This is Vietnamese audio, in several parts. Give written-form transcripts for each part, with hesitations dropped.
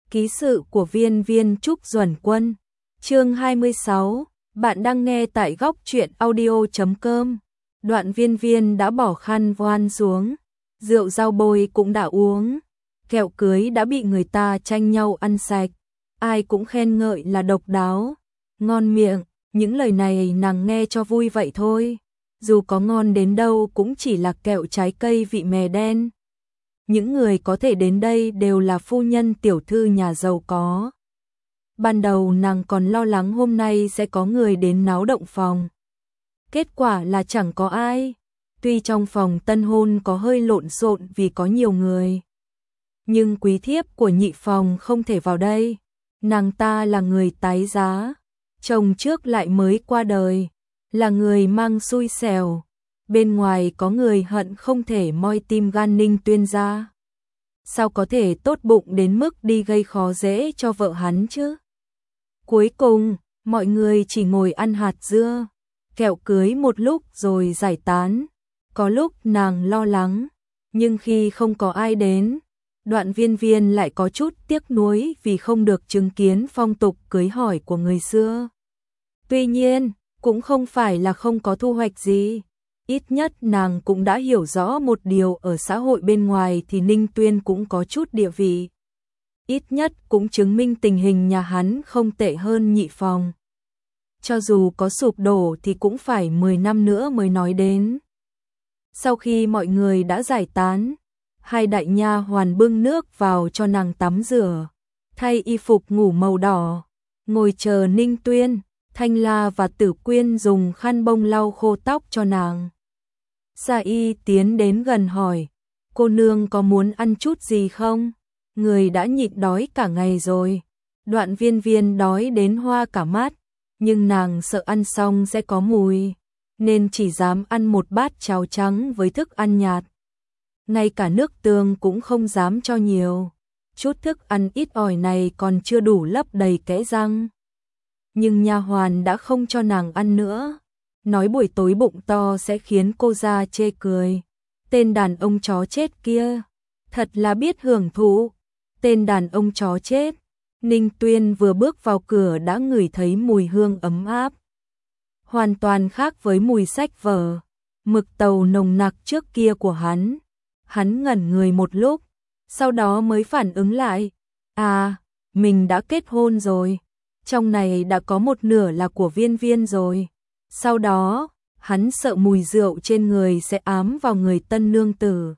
Ký sự của Viên Viên Trúc Duẩn Quân. Chương 26. Bạn đang nghe tại góc truyện audio.com. Đoạn Viên Viên đã bỏ khăn voan xuống, rượu rau bôi cũng đã uống, kẹo cưới đã bị người ta tranh nhau ăn sạch, ai cũng khen ngợi là độc đáo, ngon miệng. Những lời này nàng nghe cho vui vậy thôi, dù có ngon đến đâu cũng chỉ là kẹo trái cây vị mè đen. Những người có thể đến đây đều là phu nhân tiểu thư nhà giàu có. Ban đầu nàng còn lo lắng hôm nay sẽ có người đến náo động phòng. Kết quả là chẳng có ai. Tuy trong phòng tân hôn có hơi lộn xộn vì có nhiều người, nhưng quý thiếp của nhị phòng không thể vào đây. Nàng ta là người tái giá, chồng trước lại mới qua đời, là người mang xui xẻo. Bên ngoài có người hận không thể moi tim gan Ninh Tuyên ra. Sao có thể tốt bụng đến mức đi gây khó dễ cho vợ hắn chứ? Cuối cùng, mọi người chỉ ngồi ăn hạt dưa, kẹo cưới một lúc rồi giải tán. Có lúc nàng lo lắng, nhưng khi không có ai đến, Đoạn Viên Viên lại có chút tiếc nuối vì không được chứng kiến phong tục cưới hỏi của người xưa. Tuy nhiên, cũng không phải là không có thu hoạch gì. Ít nhất nàng cũng đã hiểu rõ một điều, ở xã hội bên ngoài thì Ninh Tuyên cũng có chút địa vị. Ít nhất cũng chứng minh tình hình nhà hắn không tệ hơn nhị phòng. Cho dù có sụp đổ thì cũng phải 10 năm nữa mới nói đến. Sau khi mọi người đã giải tán, hai đại nha hoàn bưng nước vào cho nàng tắm rửa, thay y phục ngủ màu đỏ, ngồi chờ Ninh Tuyên. Thanh La và Tử Quyên dùng khăn bông lau khô tóc cho nàng. Sa Y tiến đến gần hỏi, cô nương có muốn ăn chút gì không? Người đã nhịn đói cả ngày rồi. Đoạn Viên Viên đói đến hoa cả mắt, nhưng nàng sợ ăn xong sẽ có mùi, nên chỉ dám ăn một bát cháo trắng với thức ăn nhạt. Ngay cả nước tương cũng không dám cho nhiều. Chút thức ăn ít ỏi này còn chưa đủ lấp đầy kẽ răng. Nhưng nha hoàn đã không cho nàng ăn nữa, nói buổi tối bụng to sẽ khiến cô ra chê cười. Tên đàn ông chó chết kia, thật là biết hưởng thụ. Tên đàn ông chó chết. Ninh Tuyên vừa bước vào cửa đã ngửi thấy mùi hương ấm áp, hoàn toàn khác với mùi sách vở, mực tàu nồng nặc trước kia của hắn. Hắn ngẩn người một lúc, sau đó mới phản ứng lại. À, mình đã kết hôn rồi. Trong này đã có một nửa là của Viên Viên rồi. Sau đó, hắn sợ mùi rượu trên người sẽ ám vào người tân nương tử,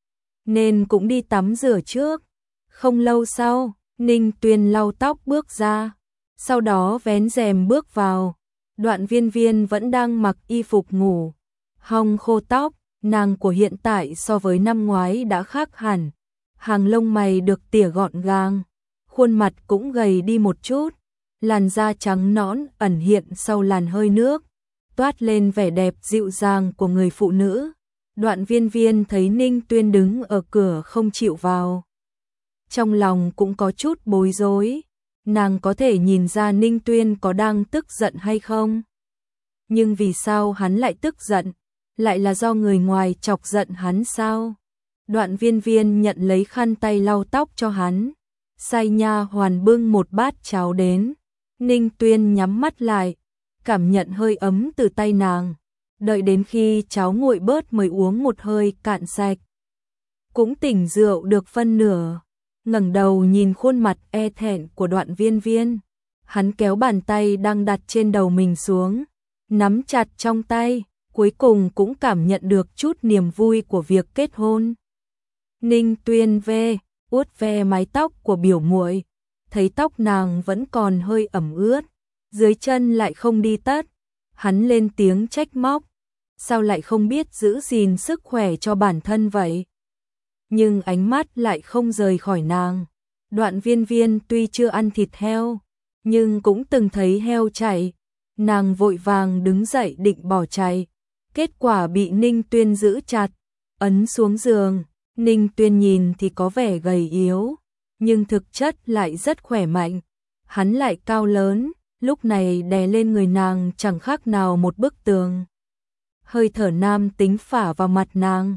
nên cũng đi tắm rửa trước. Không lâu sau, Ninh Tuyên lau tóc bước ra, sau đó vén rèm bước vào. Đoạn Viên Viên vẫn đang mặc y phục ngủ, hong khô tóc. Nàng của hiện tại so với năm ngoái đã khác hẳn. Hàng lông mày được tỉa gọn gàng, khuôn mặt cũng gầy đi một chút. Làn da trắng nõn ẩn hiện sau làn hơi nước, toát lên vẻ đẹp dịu dàng của người phụ nữ. Đoạn Viên Viên thấy Ninh Tuyên đứng ở cửa không chịu vào, trong lòng cũng có chút bối rối. Nàng có thể nhìn ra Ninh Tuyên có đang tức giận hay không, nhưng vì sao hắn lại tức giận? Lại là do người ngoài chọc giận hắn sao? Đoạn Viên Viên nhận lấy khăn tay lau tóc cho hắn, sai nha hoàn bưng một bát cháo đến. Ninh Tuyên nhắm mắt lại, cảm nhận hơi ấm từ tay nàng, đợi đến khi cháo nguội bớt mới uống một hơi cạn sạch. Cũng tỉnh rượu được phân nửa, ngẩng đầu nhìn khuôn mặt e thẹn của Đoạn Viên Viên. Hắn kéo bàn tay đang đặt trên đầu mình xuống, nắm chặt trong tay, cuối cùng cũng cảm nhận được chút niềm vui của việc kết hôn. Ninh Tuyên vuốt ve mái tóc của biểu muội, thấy tóc nàng vẫn còn hơi ẩm ướt, dưới chân lại không đi tất. Hắn lên tiếng trách móc, sao lại không biết giữ gìn sức khỏe cho bản thân vậy? Nhưng ánh mắt lại không rời khỏi nàng. Đoạn Viên Viên tuy chưa ăn thịt heo, nhưng cũng từng thấy heo chạy. Nàng vội vàng đứng dậy định bỏ chạy, kết quả bị Ninh Tuyên giữ chặt, ấn xuống giường. Ninh Tuyên nhìn thì có vẻ gầy yếu, nhưng thực chất lại rất khỏe mạnh. Hắn lại cao lớn, lúc này đè lên người nàng chẳng khác nào một bức tường. Hơi thở nam tính phả vào mặt nàng,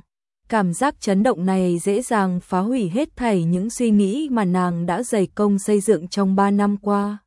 Cảm giác chấn động này dễ dàng phá hủy hết thảy những suy nghĩ mà nàng đã dày công xây dựng trong 3 năm qua.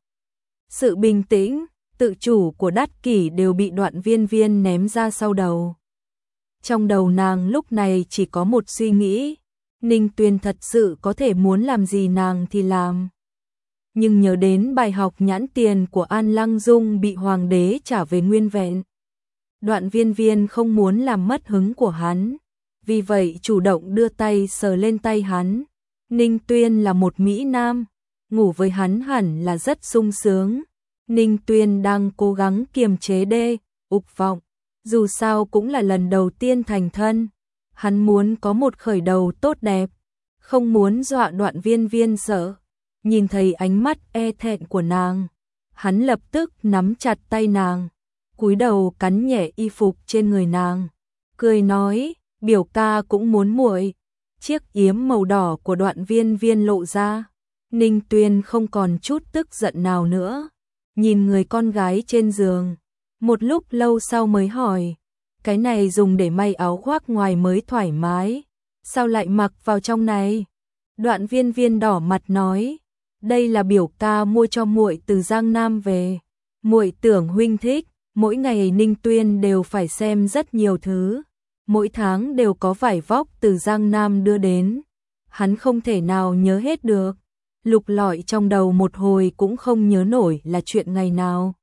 Sự bình tĩnh, tự chủ của Đát Kỷ đều bị Đoạn Viên Viên ném ra sau đầu. Trong đầu nàng lúc này chỉ có một suy nghĩ, Ninh Tuyền thật sự có thể muốn làm gì nàng thì làm. Nhưng nhớ đến bài học nhãn tiền của An Lăng Dung bị hoàng đế trả về nguyên vẹn. Đoạn Viên Viên không muốn làm mất hứng của hắn, vì vậy chủ động đưa tay sờ lên tay hắn. Ninh Tuyên là một mỹ nam, ngủ với hắn hẳn là rất sung sướng. Ninh Tuyên đang cố gắng kiềm chế ục vọng, dù sao cũng là lần đầu tiên thành thân. Hắn muốn có một khởi đầu tốt đẹp, không muốn dọa Đoạn Viên Viên sợ. Nhìn thấy ánh mắt e thẹn của nàng, hắn lập tức nắm chặt tay nàng, cúi đầu cắn nhẹ y phục trên người nàng, cười nói, biểu ca cũng muốn muội. Chiếc yếm màu đỏ của Đoạn Viên Viên lộ ra. Ninh Tuyên không còn chút tức giận nào nữa, nhìn người con gái trên giường, một lúc lâu sau mới hỏi, cái này dùng để may áo khoác ngoài mới thoải mái, sao lại mặc vào trong này? Đoạn Viên Viên đỏ mặt nói, đây là biểu ca mua cho muội từ Giang Nam về, muội tưởng huynh thích. Mỗi ngày Ninh Tuyên đều phải xem rất nhiều thứ, mỗi tháng đều có vải vóc từ Giang Nam đưa đến, hắn không thể nào nhớ hết được, lục lọi trong đầu một hồi cũng không nhớ nổi là chuyện ngày nào.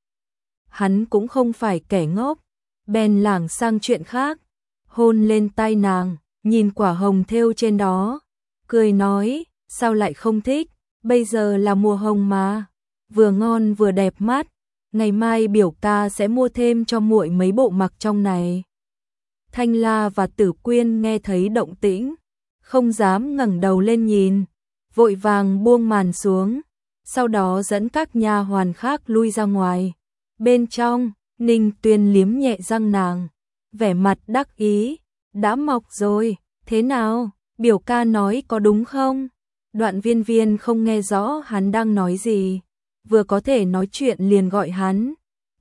Hắn cũng không phải kẻ ngốc, bèn lảng sang chuyện khác, hôn lên tai nàng, nhìn quả hồng thêu trên đó, cười nói, sao lại không thích, bây giờ là mùa hồng mà, vừa ngon vừa đẹp mắt. Ngày mai biểu ca sẽ mua thêm cho muội mấy bộ mặc trong này. Thanh La và Tử Quyên nghe thấy động tĩnh, không dám ngẩng đầu lên nhìn, vội vàng buông màn xuống, sau đó dẫn các nha hoàn khác lui ra ngoài. Bên trong, Ninh Tuyên liếm nhẹ răng nàng, vẻ mặt đắc ý, đã mọc rồi, thế nào, biểu ca nói có đúng không? Đoạn Viên Viên không nghe rõ hắn đang nói gì, vừa có thể nói chuyện liền gọi hắn,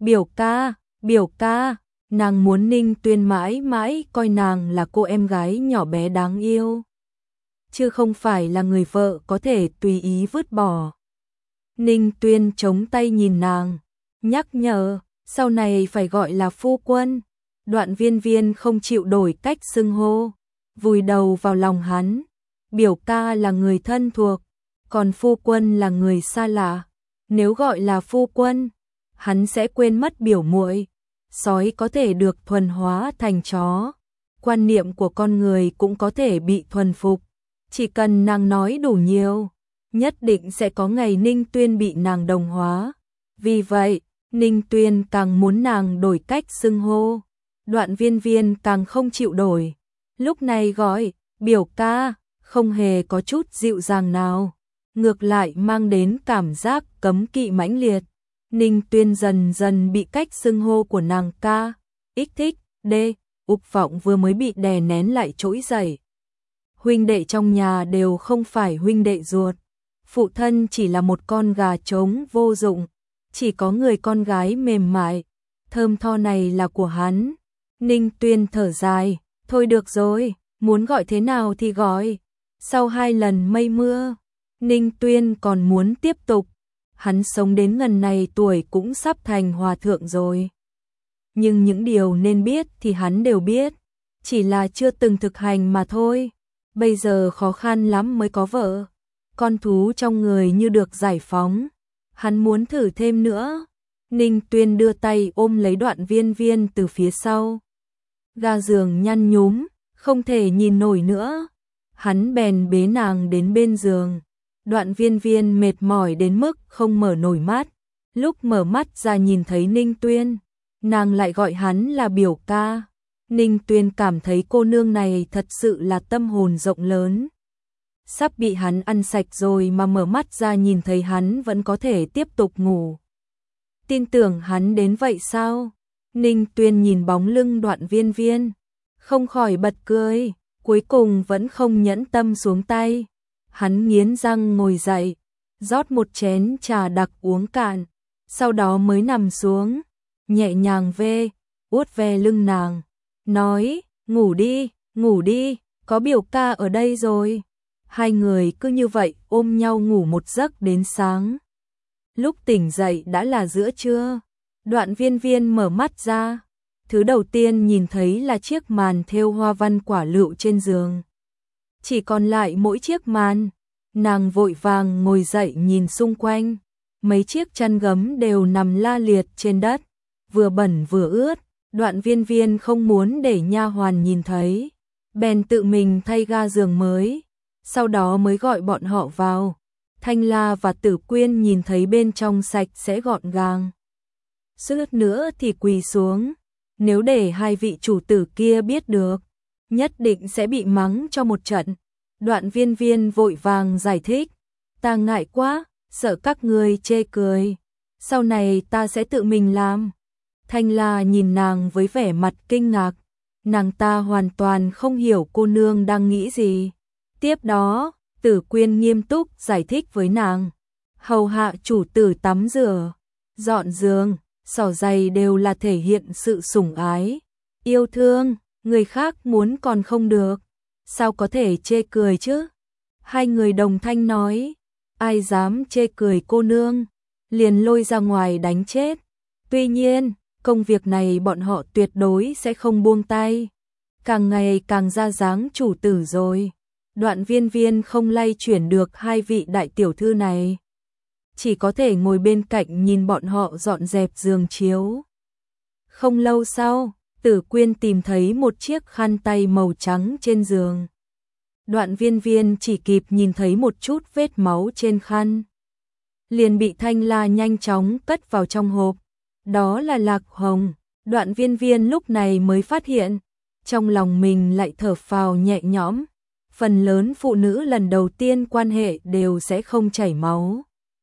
biểu ca, nàng muốn Ninh Tuyên mãi mãi coi nàng là cô em gái nhỏ bé đáng yêu, chứ không phải là người vợ có thể tùy ý vứt bỏ. Ninh Tuyên chống tay nhìn nàng, nhắc nhở, sau này phải gọi là phu quân. Đoạn Viên Viên không chịu đổi cách xưng hô, vùi đầu vào lòng hắn, biểu ca là người thân thuộc, còn phu quân là người xa lạ. Nếu gọi là phu quân, hắn sẽ quên mất biểu muội. Sói có thể được thuần hóa thành chó, quan niệm của con người cũng có thể bị thuần phục. Chỉ cần nàng nói đủ nhiều, nhất định sẽ có ngày Ninh Tuyên bị nàng đồng hóa. Vì vậy, Ninh Tuyên càng muốn nàng đổi cách xưng hô. Đoạn Viên Viên càng không chịu đổi. Lúc này gọi, biểu ca, không hề có chút dịu dàng nào, ngược lại mang đến cảm giác cấm kỵ mãnh liệt. Ninh Tuyên dần dần bị cách xưng hô của nàng ca, thích, ục vọng vừa mới bị đè nén lại trỗi dậy. Huynh đệ trong nhà đều không phải huynh đệ ruột, phụ thân chỉ là một con gà trống vô dụng, chỉ có người con gái mềm mại, thơm tho này là của hắn. Ninh Tuyên thở dài, thôi được rồi, muốn gọi thế nào thì gọi. Sau 2 lần mây mưa, Ninh Tuyên còn muốn tiếp tục, hắn sống đến ngần này tuổi cũng sắp thành hòa thượng rồi. Nhưng những điều nên biết thì hắn đều biết, chỉ là chưa từng thực hành mà thôi. Bây giờ khó khăn lắm mới có vợ, con thú trong người như được giải phóng, hắn muốn thử thêm nữa. Ninh Tuyên đưa tay ôm lấy Đoạn Viên Viên từ phía sau. Ga giường nhăn nhúm, không thể nhìn nổi nữa. Hắn bèn bế nàng đến bên giường. Đoạn Viên Viên mệt mỏi đến mức không mở nổi mắt. Lúc mở mắt ra nhìn thấy Ninh Tuyên, nàng lại gọi hắn là biểu ca. Ninh Tuyên cảm thấy cô nương này thật sự là tâm hồn rộng lớn. Sắp bị hắn ăn sạch rồi mà mở mắt ra nhìn thấy hắn vẫn có thể tiếp tục ngủ. Tin tưởng hắn đến vậy sao? Ninh Tuyên nhìn bóng lưng Đoạn Viên Viên, không khỏi bật cười, cuối cùng vẫn không nhẫn tâm xuống tay. Hắn nghiến răng ngồi dậy, rót một chén trà đặc uống cạn, sau đó mới nằm xuống, nhẹ nhàng uốt ve lưng nàng, nói, ngủ đi, có biểu ca ở đây rồi. Hai người cứ như vậy ôm nhau ngủ một giấc đến sáng. Lúc tỉnh dậy đã là giữa trưa. Đoạn Viên Viên mở mắt ra. Thứ đầu tiên nhìn thấy là chiếc màn thêu hoa văn quả lựu trên giường. Chỉ còn lại mỗi chiếc màn. Nàng vội vàng ngồi dậy nhìn xung quanh. Mấy chiếc chăn gấm đều nằm la liệt trên đất, vừa bẩn vừa ướt. Đoạn Viên Viên không muốn để nha hoàn nhìn thấy, bèn tự mình thay ga giường mới, sau đó mới gọi bọn họ vào. Thanh La và Tử Quyên nhìn thấy bên trong sạch sẽ gọn gàng, suýt nữa thì quỳ xuống. Nếu để hai vị chủ tử kia biết được, nhất định sẽ bị mắng cho một trận. Đoạn Viên Viên vội vàng giải thích, ta ngại quá, sợ các người chê cười, sau này ta sẽ tự mình làm. Thanh La nhìn nàng với vẻ mặt kinh ngạc, nàng ta hoàn toàn không hiểu cô nương đang nghĩ gì. Tiếp đó, Tử Quyên nghiêm túc giải thích với nàng, hầu hạ chủ tử tắm rửa, dọn giường, xỏ giày đều là thể hiện sự sủng ái, yêu thương, người khác muốn còn không được, sao có thể chê cười chứ? Hai người đồng thanh nói, ai dám chê cười cô nương, liền lôi ra ngoài đánh chết. Tuy nhiên, công việc này bọn họ tuyệt đối sẽ không buông tay. Càng ngày càng ra dáng chủ tử rồi. Đoạn Viên Viên không lay chuyển được hai vị đại tiểu thư này, chỉ có thể ngồi bên cạnh nhìn bọn họ dọn dẹp giường chiếu. Không lâu sau, Tử Quyên tìm thấy một chiếc khăn tay màu trắng trên giường. Đoạn Viên Viên chỉ kịp nhìn thấy một chút vết máu trên khăn, liền bị Thanh La nhanh chóng cất vào trong hộp. Đó là lạc hồng. Đoạn Viên Viên lúc này mới phát hiện, trong lòng mình lại thở phào nhẹ nhõm. Phần lớn phụ nữ lần đầu tiên quan hệ đều sẽ không chảy máu.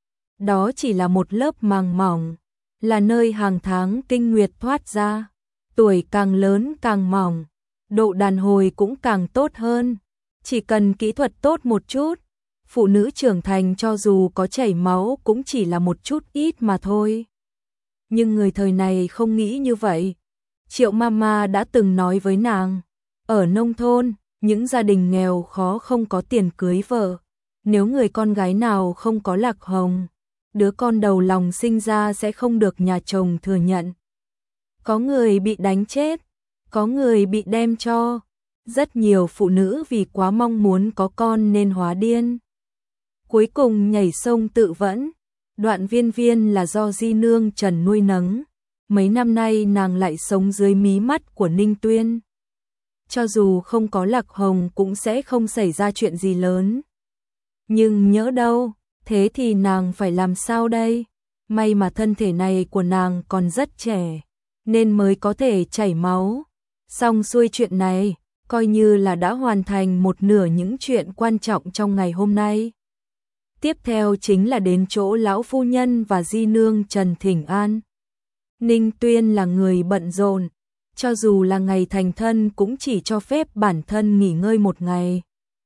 Đó chỉ là một lớp màng mỏng, là nơi hàng tháng kinh nguyệt thoát ra. Tuổi càng lớn càng mỏng, độ đàn hồi cũng càng tốt hơn. Chỉ cần kỹ thuật tốt một chút, phụ nữ trưởng thành cho dù có chảy máu cũng chỉ là một chút ít mà thôi. Nhưng người thời này không nghĩ như vậy. Triệu Mama đã từng nói với nàng, ở nông thôn, những gia đình nghèo khó không có tiền cưới vợ. Nếu người con gái nào không có lạc hồng, đứa con đầu lòng sinh ra sẽ không được nhà chồng thừa nhận. Có người bị đánh chết, có người bị đem cho. Rất nhiều phụ nữ vì quá mong muốn có con nên hóa điên, cuối cùng nhảy sông tự vẫn. Đoạn Viên Viên là do di nương Trần nuôi nấng, mấy năm nay nàng lại sống dưới mí mắt của Ninh Tuyên. Cho dù không có lạc hồng cũng sẽ không xảy ra chuyện gì lớn. Nhưng nhỡ đâu, thế thì nàng phải làm sao đây? May mà thân thể này của nàng còn rất trẻ, nên mới có thể chảy máu. Xong xuôi chuyện này, coi như là đã hoàn thành một nửa những chuyện quan trọng trong ngày hôm nay. Tiếp theo chính là đến chỗ lão phu nhân và di nương Trần thỉnh an. Ninh Tuyên là người bận rộn, cho dù là ngày thành thân cũng chỉ cho phép bản thân nghỉ ngơi một ngày.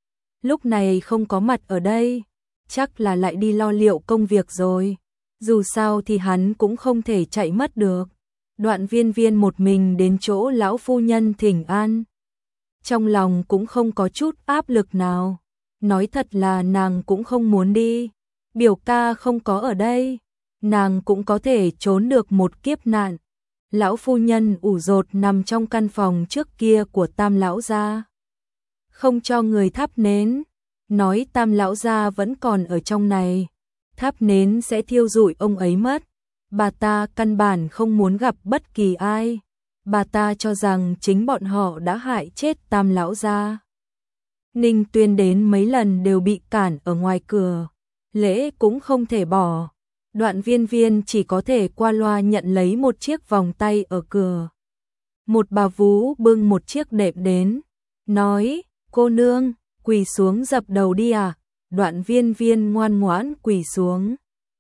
Lúc này không có mặt ở đây, chắc là lại đi lo liệu công việc rồi. Dù sao thì hắn cũng không thể chạy mất được. Đoạn Viên Viên một mình đến chỗ lão phu nhân thỉnh an. Trong lòng cũng không có chút áp lực nào. Nói thật là nàng cũng không muốn đi. Biểu ca không có ở đây, nàng cũng có thể trốn được một kiếp nạn. Lão phu nhân ủ rột nằm trong căn phòng trước kia của Tam lão gia, không cho người thắp nến, nói Tam lão gia vẫn còn ở trong này, thắp nến sẽ thiêu rụi ông ấy mất. Bà ta căn bản không muốn gặp bất kỳ ai. Bà ta cho rằng chính bọn họ đã hại chết Tam lão gia. Ninh Tuyên đến mấy lần đều bị cản ở ngoài cửa, lễ cũng không thể bỏ. Đoạn Viên Viên chỉ có thể qua loa nhận lấy một chiếc vòng tay ở cửa. Một bà vú bưng một chiếc đệm đến, nói, cô nương, quỳ xuống dập đầu đi à. Đoạn Viên Viên ngoan ngoãn quỳ xuống,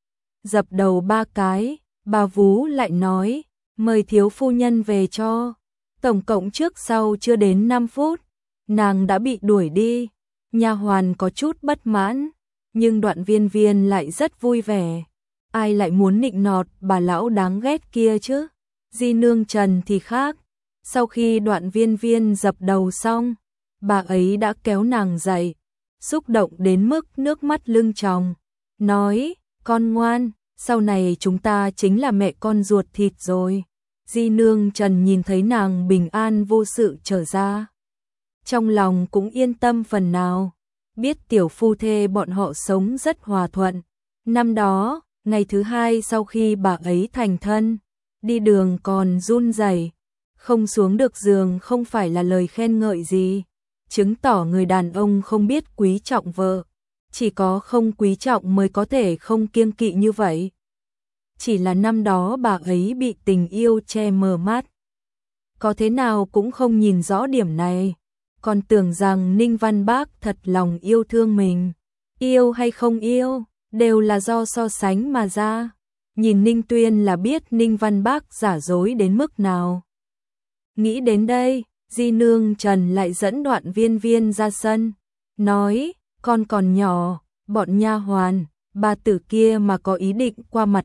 dập đầu 3 cái. Bà vú lại nói, mời thiếu phu nhân về cho. Tổng cộng trước sau chưa đến 5 phút, nàng đã bị đuổi đi. Nha hoàn có chút bất mãn, nhưng Đoạn Viên Viên lại rất vui vẻ. Ai lại muốn nịnh nọt bà lão đáng ghét kia chứ? Di nương Trần thì khác. Sau khi Đoạn Viên Viên dập đầu xong, bà ấy đã kéo nàng dậy, xúc động đến mức nước mắt lưng tròng, nói, con ngoan, sau này chúng ta chính là mẹ con ruột thịt rồi. Di Nương Trần nhìn thấy nàng bình an vô sự trở ra, trong lòng cũng yên tâm phần nào, biết tiểu phu thê bọn họ sống rất hòa thuận. Năm đó, ngày thứ hai sau khi bà ấy thành thân, đi đường còn run rẩy, không xuống được giường không phải là lời khen ngợi gì, chứng tỏ người đàn ông không biết quý trọng vợ, chỉ có không quý trọng mới có thể không kiêng kỵ như vậy. Chỉ là năm đó bà ấy bị tình yêu che mờ mắt, có thế nào cũng không nhìn rõ điểm này, còn tưởng rằng Ninh Văn Bác thật lòng yêu thương mình. Yêu hay không yêu, đều là do so sánh mà ra. Nhìn Ninh Tuyên là biết Ninh Văn Bác giả dối đến mức nào. Nghĩ đến đây, Di Nương Trần lại dẫn Đoạn Viên Viên ra sân, nói, con còn nhỏ, bọn nha hoàn, bà tử kia mà có ý định qua mặt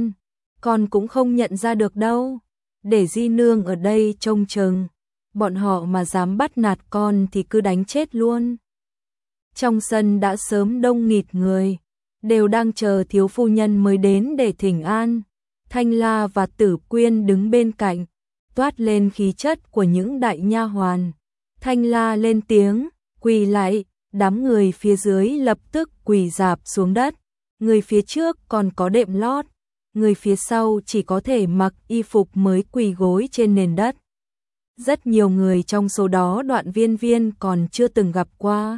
con cũng không nhận ra được đâu. Để Di Nương ở đây trông chừng, bọn họ mà dám bắt nạt con thì cứ đánh chết luôn. Trong sân đã sớm đông nghịt người, đều đang chờ thiếu phu nhân mới đến để thỉnh an. Thanh La và Tử Quyên đứng bên cạnh, toát lên khí chất của những đại nha hoàn. Thanh La lên tiếng, quỳ lại, đám người phía dưới lập tức quỳ rạp xuống đất. Người phía trước còn có đệm lót, người phía sau chỉ có thể mặc y phục mới quỳ gối trên nền đất. Rất nhiều người trong số đó Đoạn Viên Viên còn chưa từng gặp qua.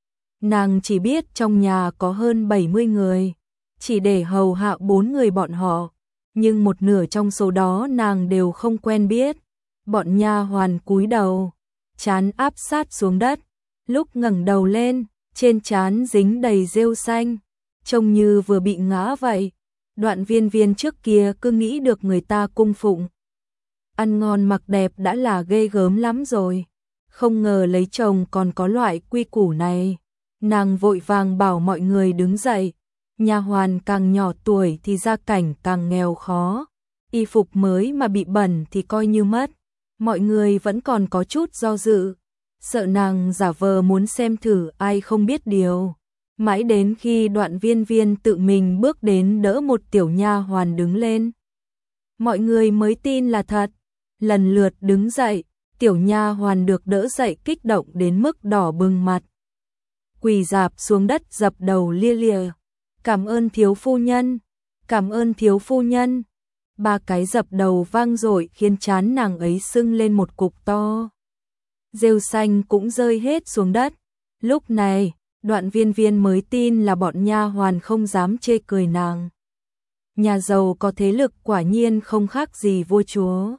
Nàng chỉ biết trong nhà có hơn 70 người, chỉ để hầu hạ 4 người bọn họ, nhưng một nửa trong số đó nàng đều không quen biết. Bọn nha hoàn cúi đầu, trán áp sát xuống đất, lúc ngẩng đầu lên, trên trán dính đầy rêu xanh, trông như vừa bị ngã vậy. Đoạn Viên Viên trước kia cứ nghĩ được người ta cung phụng, ăn ngon mặc đẹp đã là ghê gớm lắm rồi, không ngờ lấy chồng còn có loại quy củ này. Nàng vội vàng bảo mọi người đứng dậy, nha hoàn càng nhỏ tuổi thì gia cảnh càng nghèo khó, y phục mới mà bị bẩn thì coi như mất. Mọi người vẫn còn có chút do dự, sợ nàng giả vờ muốn xem thử ai không biết điều. Mãi đến khi Đoạn Viên Viên tự mình bước đến đỡ một tiểu nha hoàn đứng lên, mọi người mới tin là thật. Lần lượt đứng dậy, tiểu nha hoàn được đỡ dậy kích động đến mức đỏ bừng mặt, quỳ rạp xuống đất dập đầu lia lịa. Cảm ơn thiếu phu nhân, cảm ơn thiếu phu nhân. 3 cái dập đầu vang dội khiến trán nàng ấy sưng lên một cục to. Rêu xanh cũng rơi hết xuống đất. Lúc này, Đoạn Viên Viên mới tin là bọn nha hoàn không dám chê cười nàng. Nhà giàu có thế lực quả nhiên không khác gì vua chúa.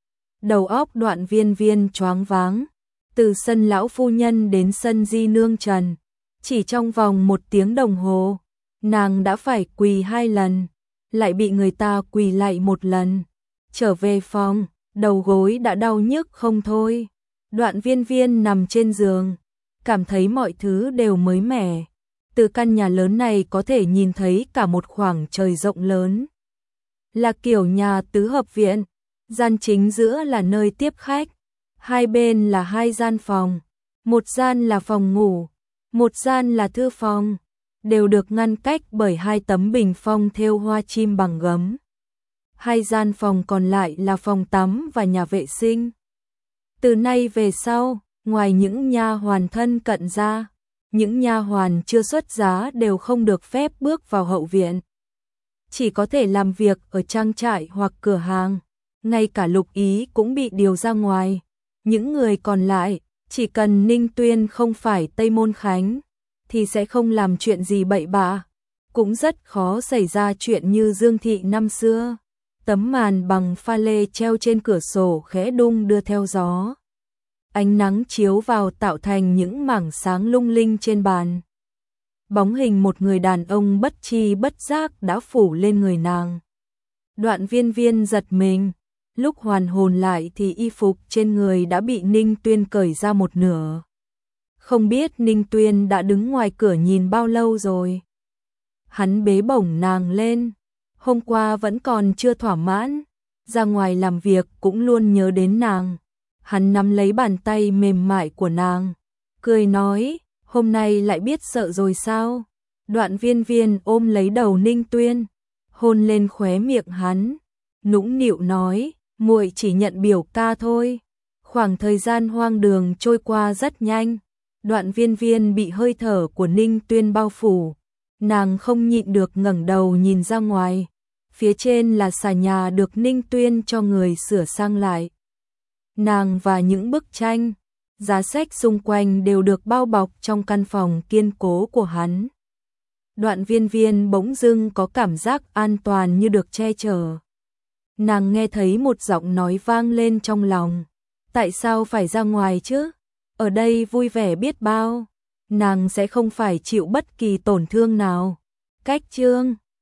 Đầu óc Đoạn Viên Viên choáng váng, từ sân lão phu nhân đến sân Di Nương Trần, chỉ trong vòng 1 tiếng đồng hồ, nàng đã phải quỳ 2 lần, lại bị người ta quỳ lại 1 lần. Trở về phòng, đầu gối đã đau nhức không thôi. Đoạn Viên Viên nằm trên giường, cảm thấy mọi thứ đều mới mẻ. Từ căn nhà lớn này có thể nhìn thấy cả một khoảng trời rộng lớn. Là kiểu nhà tứ hợp viện, gian chính giữa là nơi tiếp khách, hai bên là 2 gian phòng, một gian là phòng ngủ, một gian là thư phòng, đều được ngăn cách bởi 2 tấm bình phong thêu hoa chim bằng gấm. 2 gian phòng còn lại là phòng tắm và nhà vệ sinh. Từ nay về sau, ngoài những nha hoàn thân cận ra, những nha hoàn chưa xuất giá đều không được phép bước vào hậu viện, chỉ có thể làm việc ở trang trại hoặc cửa hàng. Ngay cả Lục Ý cũng bị điều ra ngoài. Những người còn lại, chỉ cần Ninh Tuyên không phải Tây Môn Khánh, thì sẽ không làm chuyện gì bậy bạ. Cũng rất khó xảy ra chuyện như Dương Thị năm xưa. Tấm màn bằng pha lê treo trên cửa sổ khẽ đung đưa theo gió. Ánh nắng chiếu vào tạo thành những mảng sáng lung linh trên bàn. Bóng hình một người đàn ông bất tri bất giác đã phủ lên người nàng. Đoạn Viên Viên giật mình, lúc hoàn hồn lại thì y phục trên người đã bị Ninh Tuyên cởi ra một nửa. Không biết Ninh Tuyên đã đứng ngoài cửa nhìn bao lâu rồi. Hắn bế bổng nàng lên, hôm qua vẫn còn chưa thỏa mãn, ra ngoài làm việc cũng luôn nhớ đến nàng. Hắn nắm lấy bàn tay mềm mại của nàng, cười nói, hôm nay lại biết sợ rồi sao? Đoạn Viên Viên ôm lấy đầu Ninh Tuyên, hôn lên khóe miệng hắn, nũng nịu nói, muội chỉ nhận biểu ca thôi. Khoảng thời gian hoang đường trôi qua rất nhanh, Đoạn Viên Viên bị hơi thở của Ninh Tuyên bao phủ, nàng không nhịn được ngẩng đầu nhìn ra ngoài, phía trên là xà nhà được Ninh Tuyên cho người sửa sang lại. Nàng và những bức tranh, giá sách xung quanh đều được bao bọc trong căn phòng kiên cố của hắn. Đoạn Viên Viên bỗng dưng có cảm giác an toàn như được che chở. Nàng nghe thấy một giọng nói vang lên trong lòng. Tại sao phải ra ngoài chứ? Ở đây vui vẻ biết bao. Nàng sẽ không phải chịu bất kỳ tổn thương nào. Cách chương